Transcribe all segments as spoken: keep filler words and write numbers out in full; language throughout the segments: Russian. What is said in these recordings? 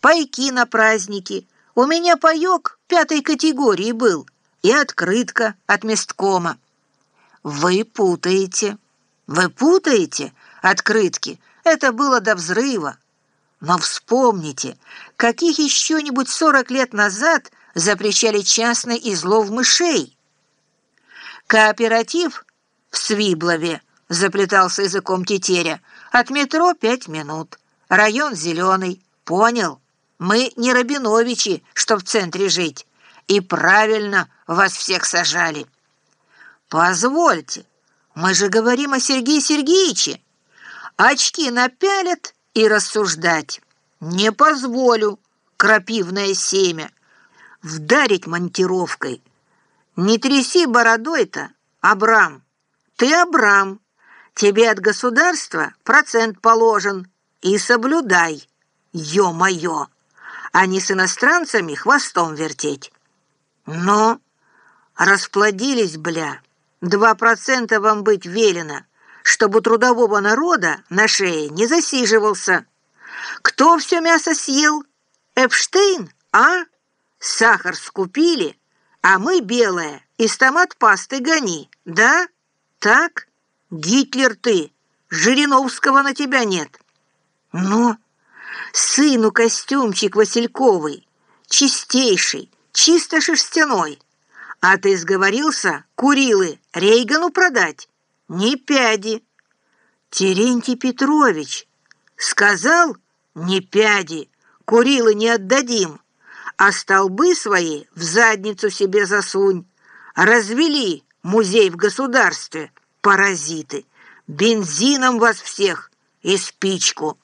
пайки на праздники. У меня паёк пятой категории был и открытка от месткома. Вы путаете. Вы путаете открытки. Это было до взрыва. Но вспомните, каких еще-нибудь сорок лет назад запрещали частный излов мышей. Кооператив в Свиблове, заплетался языком Тетеря, от метро пять минут. Район зеленый. Понял? Мы не Рабиновичи, чтоб в центре жить. И правильно вас всех сажали. Позвольте, мы же говорим о Сергее Сергеевиче. Очки напялят и рассуждать. Не позволю, крапивное семя, вдарить монтировкой. Не тряси бородой-то, Абрам. Ты Абрам. Тебе от государства процент положен. И соблюдай, ё-моё, а не с иностранцами хвостом вертеть. Но расплодились, бля. Два процента вам быть велено, чтобы у трудового народа на шее не засиживался. Кто все мясо съел? Эпштейн, а? Сахар скупили, а мы белое из томат-пасты гони, да? Так? Гитлер ты, Жириновского на тебя нет. Но сыну костюмчик васильковый, чистейший, чисто шерстяной. А ты сговорился Курилы Рейгану продать? Ни пяди. Терентий Петрович сказал: ни пяди, Курилы не отдадим, а столбы свои в задницу себе засунь. Развели музей в государстве, паразиты, бензином вас всех и спичку.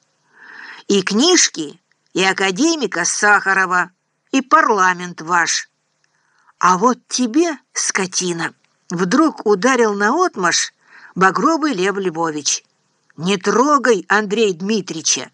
И книжки, и академика Сахарова, и парламент ваш. А вот тебе, скотина, вдруг ударил наотмашь багровый Лев Львович. Не трогай Андрея Дмитрича.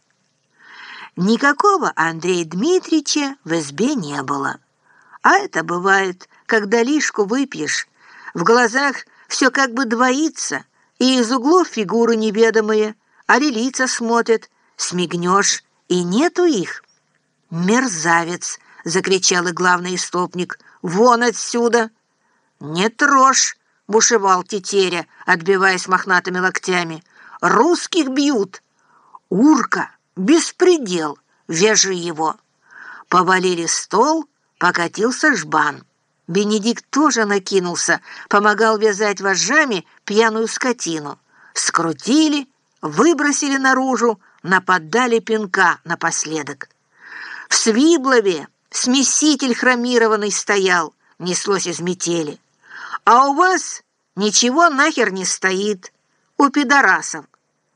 Никакого Андрея Дмитрича в избе не было. А это бывает, когда лишку выпьешь, в глазах все как бы двоится, и из углов фигуры неведомые, а лица смотрят, смигнешь, и нету их. «Мерзавец!» — закричал и главный истопник. «Вон отсюда!» «Не трожь!» — бушевал Тетеря, отбиваясь мохнатыми локтями. «Русских бьют!» «Урка! Беспредел! Вяжи его!» Повалили стол, покатился жбан. Бенедикт тоже накинулся, помогал вязать вожжами пьяную скотину. Скрутили, выбросили наружу, нападали пинка напоследок. В Свиблове смеситель хромированный стоял, неслось из метели. А у вас ничего нахер не стоит, у пидорасов.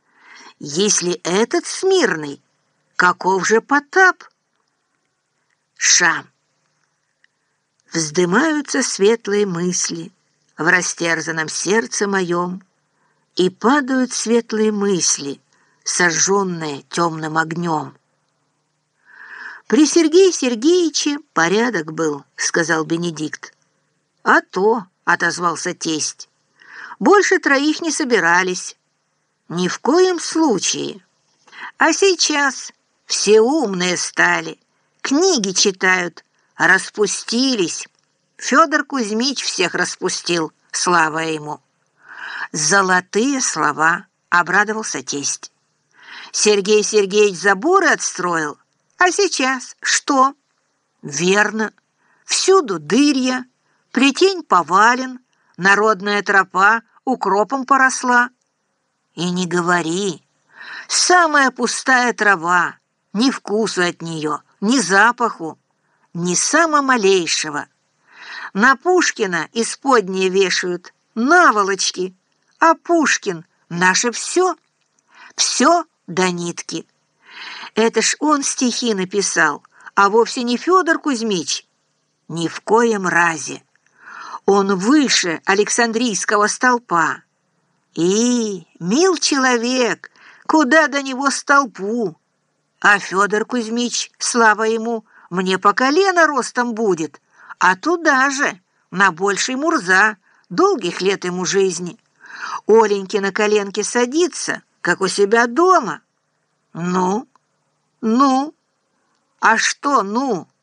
Если этот смирный, каков же Потап? Шам. Вздымаются светлые мысли в растерзанном сердце моем, и падают светлые мысли, сожженные темным огнем. «При Сергее Сергеевиче порядок был», — сказал Бенедикт. «А то», — отозвался тесть, — «больше троих не собирались. Ни в коем случае. А сейчас все умные стали, книги читают, распустились. Федор Кузьмич всех распустил, слава ему». «Золотые слова», — обрадовался тесть. «Сергей Сергеевич заборы отстроил, а сейчас что?» «Верно. Всюду дырья, плетень повален, народная тропа укропом поросла». «И не говори. Самая пустая трава, ни вкусу от нее, ни запаху, ни самого малейшего. На Пушкина исподние вешают наволочки, а Пушкин — наше все, все до нитки. Это ж он стихи написал, а вовсе не Федор Кузьмич. Ни в коем разе. Он выше Александрийского столпа. И, мил человек, куда до него столпу? А Федор Кузьмич, слава ему, мне по колено ростом будет, а туда же, на больший Мурза, долгих лет ему жизни. Оленьке на коленке садится, как у себя дома. Ну, ну, А что, ну?